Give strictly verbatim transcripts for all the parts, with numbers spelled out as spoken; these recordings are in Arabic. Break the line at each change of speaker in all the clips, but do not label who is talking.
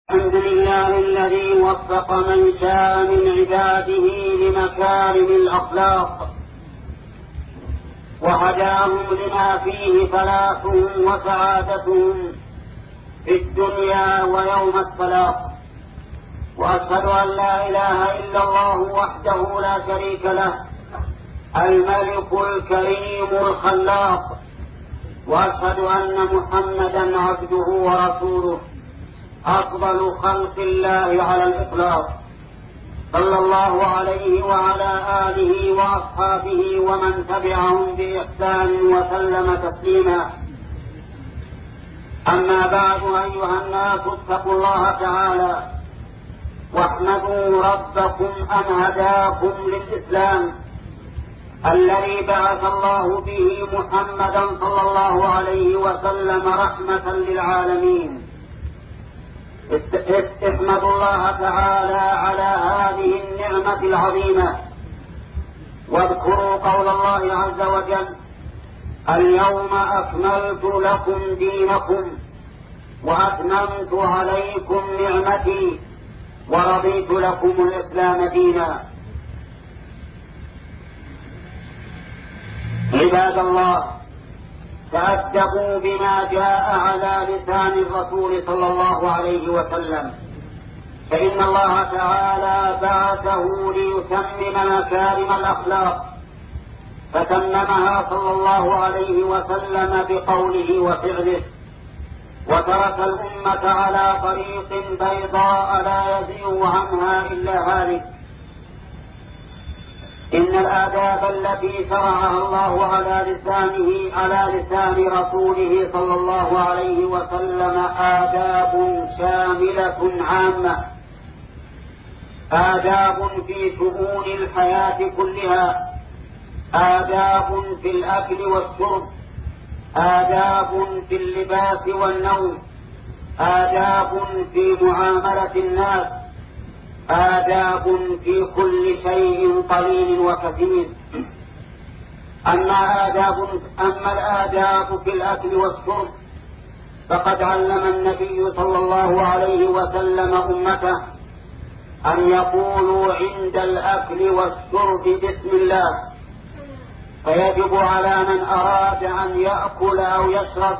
الحمد لله الذي وفق من شاء من عباده لمكارم الأخلاق وهداهم لما فيه فلاحهم وسعادتهم في الدنيا ويوم الطلاق. وأشهد أن لا إله إلا الله وحده لا شريك له الملك الكريم الخلاق، وأشهد أن محمدا عبده ورسوله أفضل خلق الله على الإطلاق، صلى الله عليه وعلى آله وأصحابه ومن تبعهم بإحسان وسلم تسليما. أما بعد، أيها الناس اتقوا الله تعالى واحمدوا ربكم أن هداكم للإسلام الذي بعث الله به محمدا صلى الله عليه وسلم رحمة للعالمين. احمدوا الله تعالى على هذه النعمة العظيمة، واذكروا قول الله عز وجل: اليوم أكملت لكم دينكم وأتممت عليكم نعمتي ورضيت لكم الإسلام دينا. عباد الله، تأدبوا بما جاء على لسان الرسول صلى الله عليه وسلم، فإن الله تعالى بعثه ليتمم مكارم الأخلاق، فتممها صلى الله عليه وسلم بقوله وفعله، وترك الأمة على طريق بيضاء لا يزيغ عنها إلا هالك. إن الآداب التي شرعها الله على لسانه على لسان رسوله صلى الله عليه وسلم آداب شاملة عامة، آداب في شؤون الحياة كلها، آداب في الأكل والشرب، آداب في اللباس والنوم، آداب في معاملة الناس، آداب في كل شيء قليل وكثير. أما آداب أما الآداب في الأكل والشرب فقد علم النبي صلى الله عليه وسلم أمته أن يقولوا عند الأكل والشرب بسم الله، فيجب على من أراد أن يأكل أو يشرب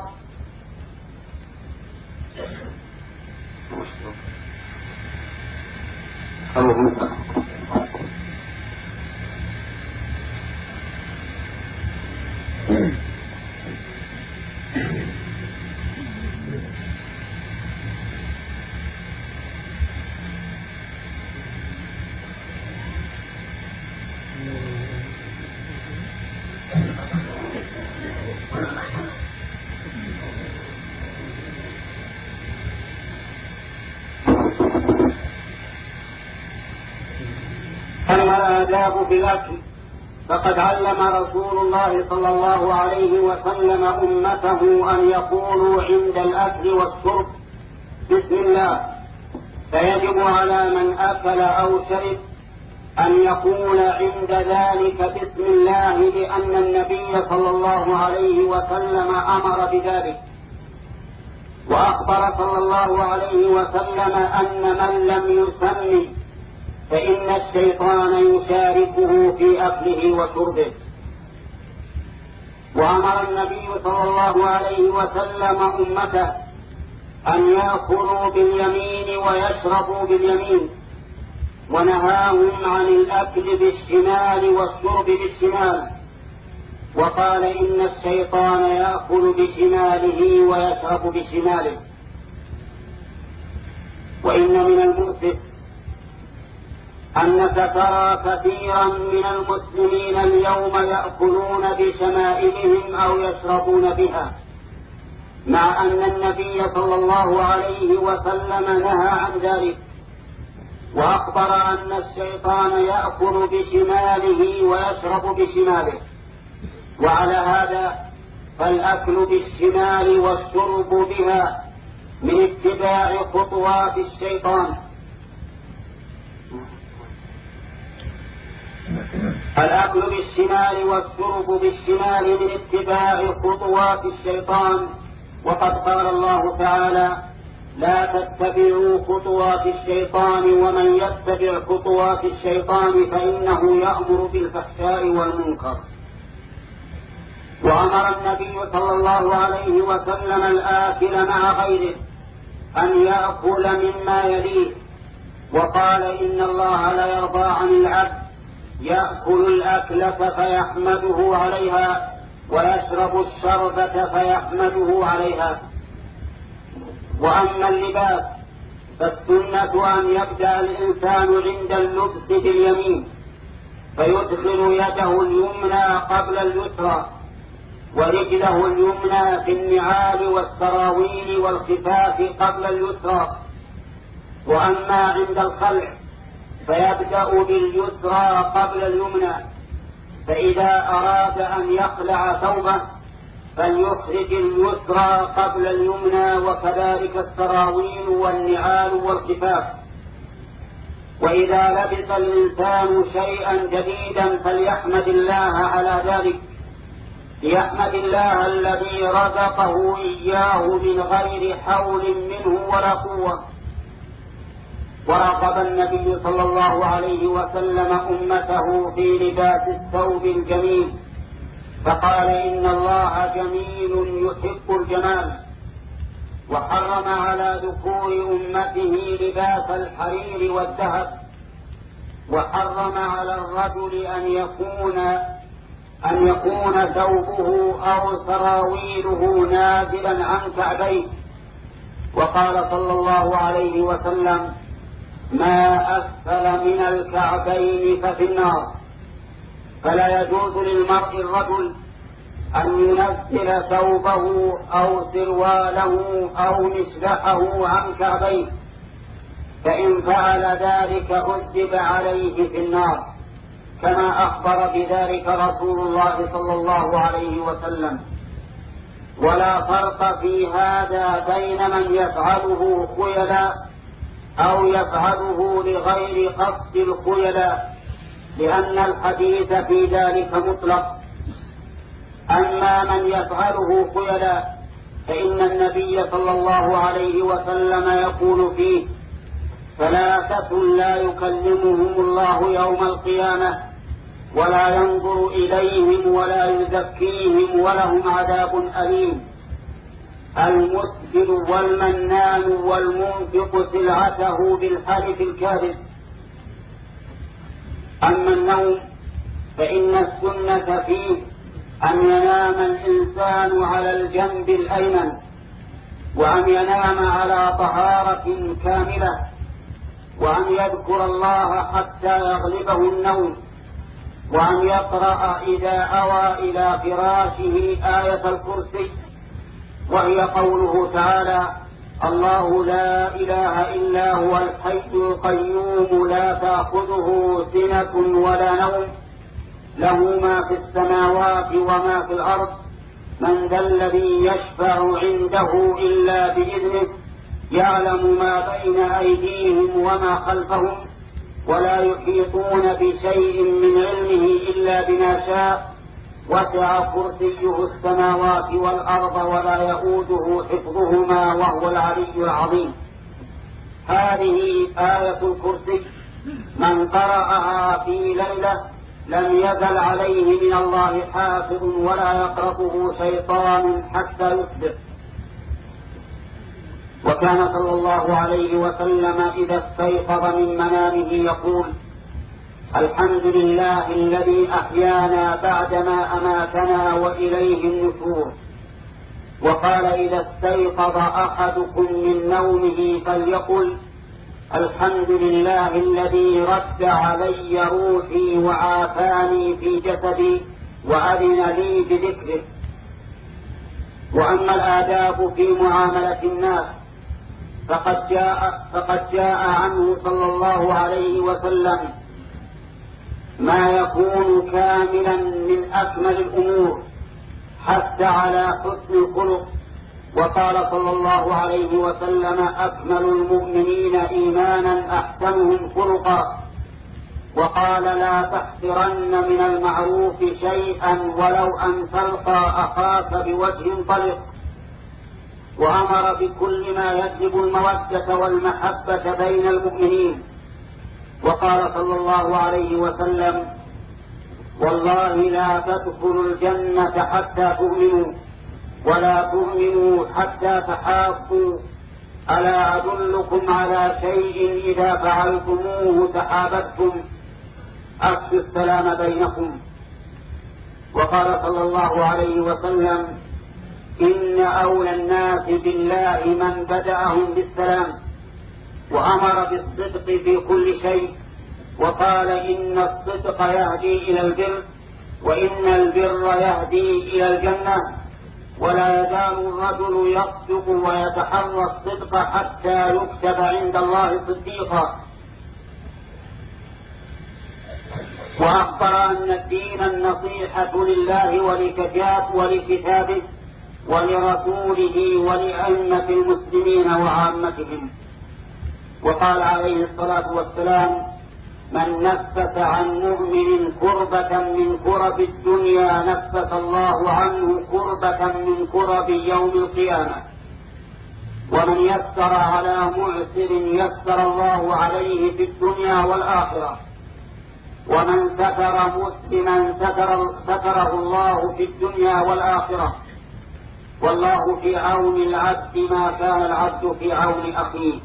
الآداب في الأكل فقد علم رسول الله صلى الله عليه وسلم أمته أن يقولوا عند الأكل والشرب بسم الله، فيجب على من أكل أو شرب أن يقول عند ذلك بسم الله، لأن النبي صلى الله عليه وسلم أمر بذلك، وأخبر صلى الله عليه وسلم أن من لم يسمي فإن الشيطان يشاركه في أكله وشربه. وأمر النبي صلى الله عليه وسلم أمته أن يأكلوا باليمين ويشربوا باليمين، ونهاهم عن الأكل بالشمال والشرب بالشمال، وقال إن الشيطان يأكل بشماله ويشرب بشماله. وإن من المؤسف أنك ترى كثيرا من المسلمين اليوم يأكلون بشمائلهم أو يشربون بها، مع أن النبي صلى الله عليه وسلم نهى عن ذلك، وأخبر أن الشيطان يأكل بشماله ويشرب بشماله. وعلى هذا فالأكل بالشمال والشرب بها من اتباع خطوات الشيطان. الأكل بالشمال والشرب بالشمال من اتباع خطوات الشيطان، وقد قال الله تعالى: لا تتبعوا خطوات الشيطان ومن يتبع خطوات الشيطان فإنه يأمر بالفحشاء والمنكر. وأمر النبي صلى الله عليه وسلم الآكل مع غيره أن يأكل مما يليه، وقال إن الله لا يرضى عن العبد يأكل الأكلة فيحمده عليها ويشرب الشربة فيحمده عليها. وأما اللباس فالسنة أن يبدأ الإنسان عند اللبس باليمين فيدخل يده اليمنى قبل اليسرى ورجله اليمنى في النعال والسراويل والخفاف قبل اليسرى. وأما عند الخلع فيبدأ باليسرى قبل اليمنى، فإذا أراد أن يخلع ثوبه فليخرج اليسرى قبل اليمنى، وكذلك السراويل والنعال والخفاف. وإذا لبس الإنسان شيئا جديدا فليحمد الله على ذلك، ليحمد الله الذي رزقه إياه من غير حول منه ولا قوة. ورغب النبي صلى الله عليه وسلم أمته في لباس الثوب الجميل، فقال إن الله جميل يحب الجمال، وحرم على ذكور أمته لباس الحرير والذهب، وحرم على الرجل أن يكون أن يكون ثوبه أو سراويله نازلا عن كعبيه. وقال صلى الله عليه وسلم ما أسفل من الكعبين ففي النار. فلا يجوز للمرء الرجل أن ينزل ثوبه أو سرواله أو مسلحه عن كعبيه، فإن فعل ذلك عذب عليه في النار، كما أخبر بذلك رسول الله صلى الله عليه وسلم. ولا فرق في هذا بين من يفعله خيلا أو يفعله لغير قصد الخيلا، لأن الحديث في ذلك مطلق. أما من يفعله خيلا فإن النبي صلى الله عليه وسلم يقول فيه ثلاثة لا يكلمهم الله يوم القيامة ولا ينظر إليهم ولا يزكيهم ولهم عذاب أليم: المسبل والمنان والمنفق سلعته بالحلف الكاذب. أما النوم فإن السنة فيه أن ينام الإنسان على الجنب الأيمن، وأن ينام على طهارة كاملة، وأن يذكر الله حتى يغلبه النوم، وأن يقرأ إذا أوى إلى فراشه آية الكرسي، وهي قوله تعالى: الله لا إله إلا هو الحي القيوم لا تأخذه سنة ولا نوم له ما في السماوات وما في الأرض من ذا الذي يشفع عنده إلا بإذنه يعلم ما بين أيديهم وما خلفهم ولا يحيطون بشيء من علمه إلا بما شاء وسع كرسيه السماوات والأرض ولا يؤوده حفظهما وهو العلي العظيم. هذه آية الكرسي من قرأها في ليلة لم يزل عليه من الله حافظ ولا يقربه شيطان حتى يصبح. وكان صلى الله عليه وسلم إذا استيقظ من منامه يقول: الحمد لله الذي أحيانا بعدما أماتنا وإليه النشور. وقال: إذا استيقظ أحدكم من نومه فليقل: الحمد لله الذي رد علي روحي وعافاني في جسدي وأذن لي بذكره. وأما الآداب في معاملة الناس فقد جاء, فقد جاء عنه صلى الله عليه وسلم ما يكون كاملا من أكمل الأمور حتى على حسن الخلق. وقال صلى الله عليه وسلم: أكمل المؤمنين إيمانا أحسنهم خلقا. وقال: لا تحقرن من المعروف شيئا ولو أن تلقى أخاك بوجه طلق. وأمر بكل ما يجلب المودة والمحبة بين المؤمنين. وقال صلى الله عليه وسلم: والله لا تدخلوا الجنة حتى تؤمنوا، ولا تؤمنوا حتى تحابوا، ألا أدلكم على شيء إذا فعلتموه تحاببتم؟ أفشوا السلام بينكم. وقال صلى الله عليه وسلم: إن أولى الناس بالله من بدأهم بالسلام، وأمر بالصدق في كل شيء، وقال: إن الصدق يهدي إلى البر، وإن البر يهدي إلى الجنة، ولا يزال الرجل يصدق ويتحرى الصدق حتى يكتب عند الله صديقا. وأخبر أن الدين النصيحة لله ولكتابه ولرسوله ولأئمة المسلمين وعامتهم. وقال عليه الصلاة والسلام: من نفس عن مؤمن كربة من كرب الدنيا نفس الله عنه كربة من كرب يوم القيامة، ومن يسر على معسر يسر الله عليه في الدنيا والآخرة، ومن ستر مسلما ستر ستره الله في الدنيا والآخرة، والله في عون العبد ما كان العبد في عون أخيه.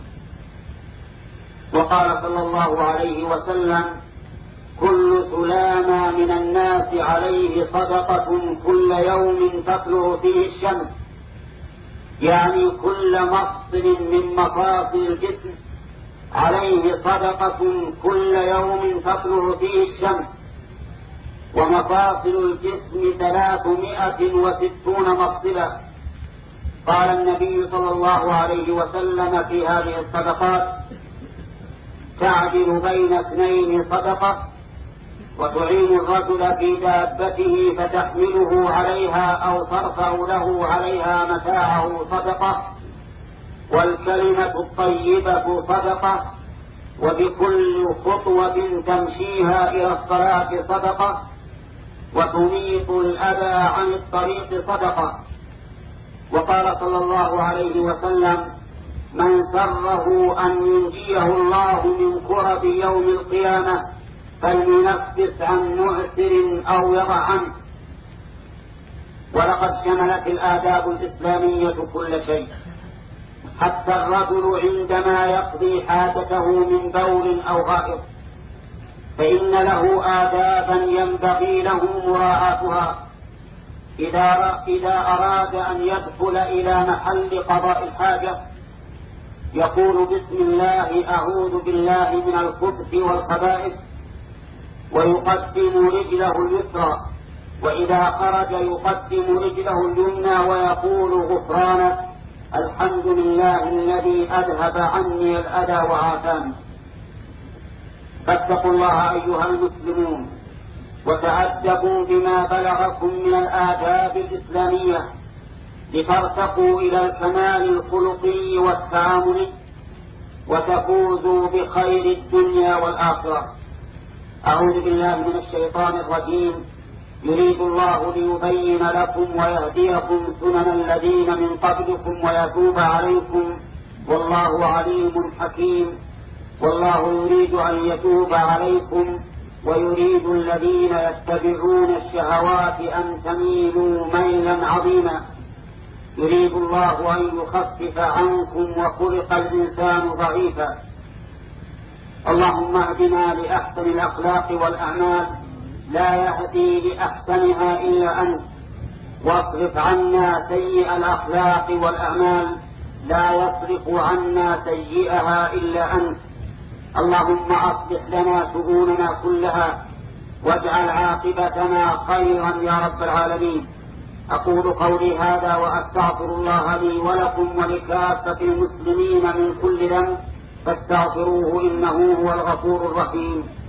وقال صلى الله عليه وسلم: كل سلامة من الناس عليه صدقة كل يوم تطلع فيه الشمس، يعني كل مفصل من مفاصل الجسم عليه صدقة كل يوم تطلع فيه الشمس، ومفاصل الجسم ثلاثمائة وستون مفصلا. قال النبي صلى الله عليه وسلم في هذه الصدقات: تعدل بين اثنين صدقة، وتعين الرجل في دابته فتحمله عليها أو ترفع له عليها متاعه صدقة، والكلمة الطيبة صدقة، وبكل خطوة تمشيها إلى الصلاة صدقة، وتميط الأذى عن الطريق صدقة. وقال صلى الله عليه وسلم: من سره أن ينجيه الله من كرب يوم القيامة فلينفس عن معسر أو يضع عنه. ولقد شملت الآداب الإسلامية كل شيء، حتى الرجل عندما يقضي حاجته من بول أو غائط فإن له آدابا ينبغي له مراعاتها. إذا إذا أراد أن يدخل إلى محل قضاء الحاجة يقول: بسم الله أعوذ بالله من الخبث والخبائث، ويقدم رجله اليسرى، وإذا خرج يقدم رجله اليمنى ويقول: غفرانك، الحمد لله الذي أذهب عني الأذى وعافاني. فاتقوا الله أيها المسلمون، وتأدبوا بما بلغكم من الآداب الإسلامية لترتقوا إلى الكمال الخلقي والتعاملي، وتفوزوا بخير الدنيا والآخرة. أعوذ بالله من الشيطان الرجيم. يريد الله ليبين لكم ويهديكم سنن الذين من قبلكم ويتوب عليكم، والله عليم حكيم. والله يريد أن يتوب عليكم ويريد الذين يتبعون الشهوات أن تميلوا ميلا عظيما. يريد الله أن يخفف عنكم وخلق الإنسان ضعيفا. اللهم اهدنا لأحسن الأخلاق والأعمال، لا يهدي لأحسنها إلا أنت، واصرف عنا سيء الأخلاق والأعمال، لا يصرف عنا سيئها إلا أنت. اللهم أصلح لنا شؤوننا كلها، واجعل عاقبتنا خيرا يا رب العالمين. أقول قولي هذا وأستغفر الله لي ولكم ولكافة المسلمين من كل ذنب، فاستغفروه إنه هو الغفور الرحيم.